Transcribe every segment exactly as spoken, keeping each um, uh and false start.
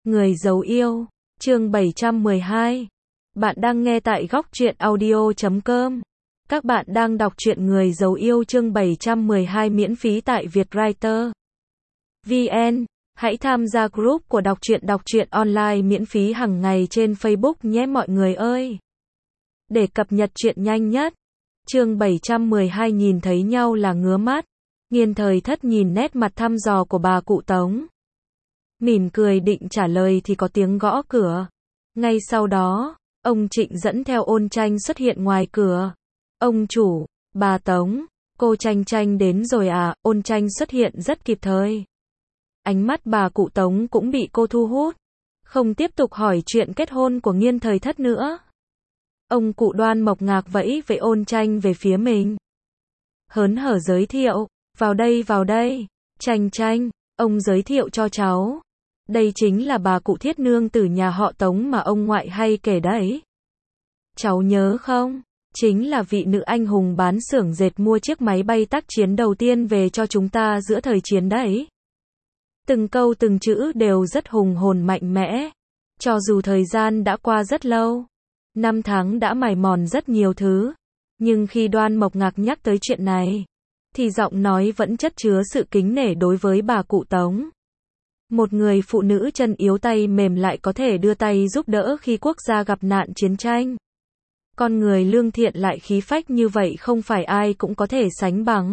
Người giấu yêu, chương bảy trăm mười hai. Bạn đang nghe tại góc truyện audio chấm com. Các bạn đang đọc truyện Người giấu yêu chương bảy trăm mười hai miễn phí tại Vietwriter vê en. Hãy tham gia group của đọc truyện đọc truyện online miễn phí hàng ngày trên Facebook nhé mọi người ơi. Để cập nhật truyện nhanh nhất. Chương bảy trăm mười hai nhìn thấy nhau là ngứa mắt. Nghiên Thời Thất nhìn nét mặt thăm dò của bà cụ Tống. Mỉm cười định trả lời thì có tiếng gõ cửa. Ngay sau đó, ông Trịnh dẫn theo Ôn Tranh xuất hiện ngoài cửa. Ông chủ, bà Tống, cô Tranh Tranh đến rồi à? Ôn Tranh xuất hiện rất kịp thời. Ánh mắt bà cụ Tống cũng bị cô thu hút. Không tiếp tục hỏi chuyện kết hôn của Nghiên Thời Thất nữa. Ông cụ Đoan Mộc Ngạc vẫy với Ôn Tranh về phía mình. Hớn hở giới thiệu, vào đây vào đây, Tranh Tranh, ông giới thiệu cho cháu. Đây chính là bà cụ Thiết nương tử nhà họ Tống mà ông ngoại hay kể đấy. Cháu nhớ không? Chính là vị nữ anh hùng bán xưởng dệt mua chiếc máy bay tác chiến đầu tiên về cho chúng ta giữa thời chiến đấy. Từng câu từng chữ đều rất hùng hồn mạnh mẽ. Cho dù thời gian đã qua rất lâu, năm tháng đã mài mòn rất nhiều thứ, nhưng khi Đoan Mộc Ngạc nhắc tới chuyện này, thì giọng nói vẫn chất chứa sự kính nể đối với bà cụ Tống. Một người phụ nữ chân yếu tay mềm lại có thể đưa tay giúp đỡ khi quốc gia gặp nạn chiến tranh. Con người lương thiện lại khí phách như vậy không phải ai cũng có thể sánh bằng.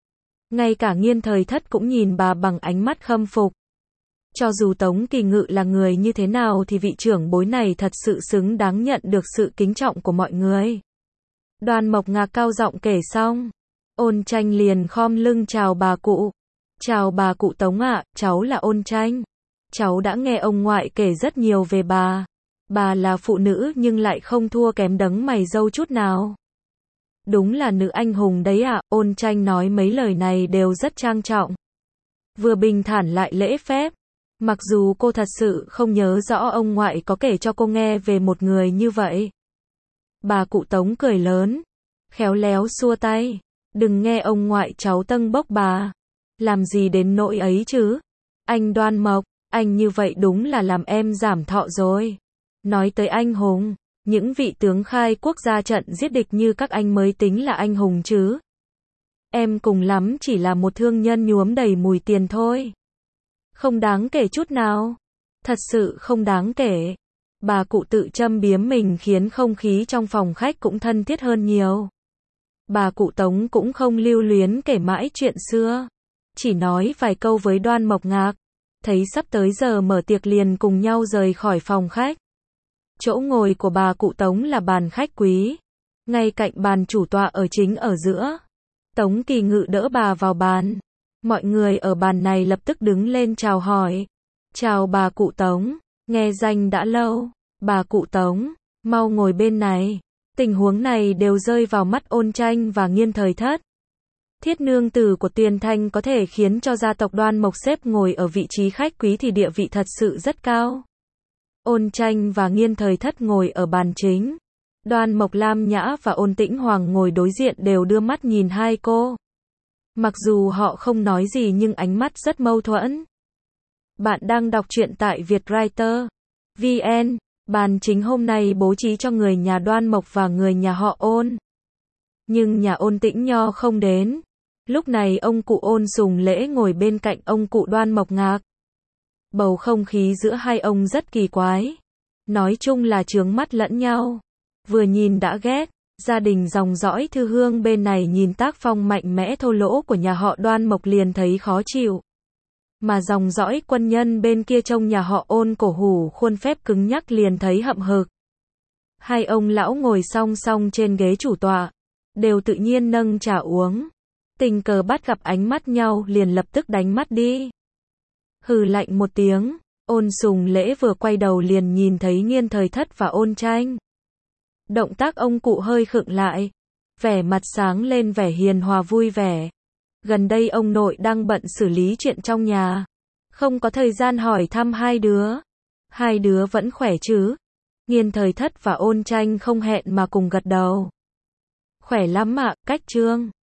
Ngay cả Nghiên Thời Thất cũng nhìn bà bằng ánh mắt khâm phục. Cho dù Tống Kỳ Ngự là người như thế nào thì vị trưởng bối này thật sự xứng đáng nhận được sự kính trọng của mọi người. Đoan Mộc Ngạc cao giọng kể xong, Ôn Tranh liền khom lưng chào bà cụ. Chào bà cụ Tống ạ, cháu là Ôn Tranh. Cháu đã nghe ông ngoại kể rất nhiều về bà. Bà là phụ nữ nhưng lại không thua kém đấng mày râu chút nào. Đúng là nữ anh hùng đấy ạ. Ôn Tranh nói mấy lời này đều rất trang trọng. Vừa bình thản lại lễ phép. Mặc dù cô thật sự không nhớ rõ ông ngoại có kể cho cô nghe về một người như vậy. Bà cụ Tống cười lớn, khéo léo xua tay. Đừng nghe ông ngoại cháu tâng bốc bà. Làm gì đến nỗi ấy chứ? Anh Đoan Mộc, anh như vậy đúng là làm em giảm thọ rồi. Nói tới anh hùng, những vị tướng khai quốc ra trận giết địch như các anh mới tính là anh hùng chứ. Em cùng lắm chỉ là một thương nhân nhuốm đầy mùi tiền thôi. Không đáng kể chút nào. Thật sự không đáng kể. Bà cụ tự châm biếm mình khiến không khí trong phòng khách cũng thân thiết hơn nhiều. Bà cụ Tống cũng không lưu luyến kể mãi chuyện xưa. Chỉ nói vài câu với Đoan Mộc Ngạc. Thấy sắp tới giờ mở tiệc liền cùng nhau rời khỏi phòng khách. Chỗ ngồi của bà cụ Tống là bàn khách quý. Ngay cạnh bàn chủ tọa ở chính ở giữa. Tống Kỳ Ngự đỡ bà vào bàn. Mọi người ở bàn này lập tức đứng lên chào hỏi. Chào bà cụ Tống, nghe danh đã lâu. Bà cụ Tống, mau ngồi bên này. Tình huống này đều rơi vào mắt Ôn Tranh và Nghiên Thời Thất. Thiết nương tử của Tiền Thanh có thể khiến cho gia tộc Đoan Mộc xếp ngồi ở vị trí khách quý thì địa vị thật sự rất cao. Ôn Tranh và Nghiên Thời Thất ngồi ở bàn chính. Đoan Mộc Lam Nhã và Ôn Tĩnh Hoàng ngồi đối diện đều đưa mắt nhìn hai cô. Mặc dù họ không nói gì nhưng ánh mắt rất mâu thuẫn. Bạn đang đọc truyện tại Vietwriter vê en. Bàn chính hôm nay bố trí cho người nhà Đoan Mộc và người nhà họ Ôn. Nhưng nhà Ôn Tĩnh Nho không đến. Lúc này ông cụ Ôn Sùng Lễ ngồi bên cạnh ông cụ Đoan Mộc Ngạc. Bầu không khí giữa hai ông rất kỳ quái. Nói chung là chướng mắt lẫn nhau. Vừa nhìn đã ghét. Gia đình dòng dõi Thư Hương bên này nhìn tác phong mạnh mẽ thô lỗ của nhà họ Đoan Mộc liền thấy khó chịu. Mà dòng dõi quân nhân bên kia trông nhà họ Ôn cổ hủ khuôn phép cứng nhắc liền thấy hậm hực. Hai ông lão ngồi song song trên ghế chủ tọa. Đều tự nhiên nâng trà uống. Tình cờ bắt gặp ánh mắt nhau liền lập tức đánh mắt đi. Hừ lạnh một tiếng. Ôn Sùng Lễ vừa quay đầu liền nhìn thấy Nghiên Thời Thất và Ôn Tranh. Động tác ông cụ hơi khựng lại. Vẻ mặt sáng lên vẻ hiền hòa vui vẻ. Gần đây ông nội đang bận xử lý chuyện trong nhà. Không có thời gian hỏi thăm hai đứa. Hai đứa vẫn khỏe chứ? Nghiên Thời Thất và Ôn Tranh không hẹn mà cùng gật đầu. Khỏe lắm ạ, Cách Trương.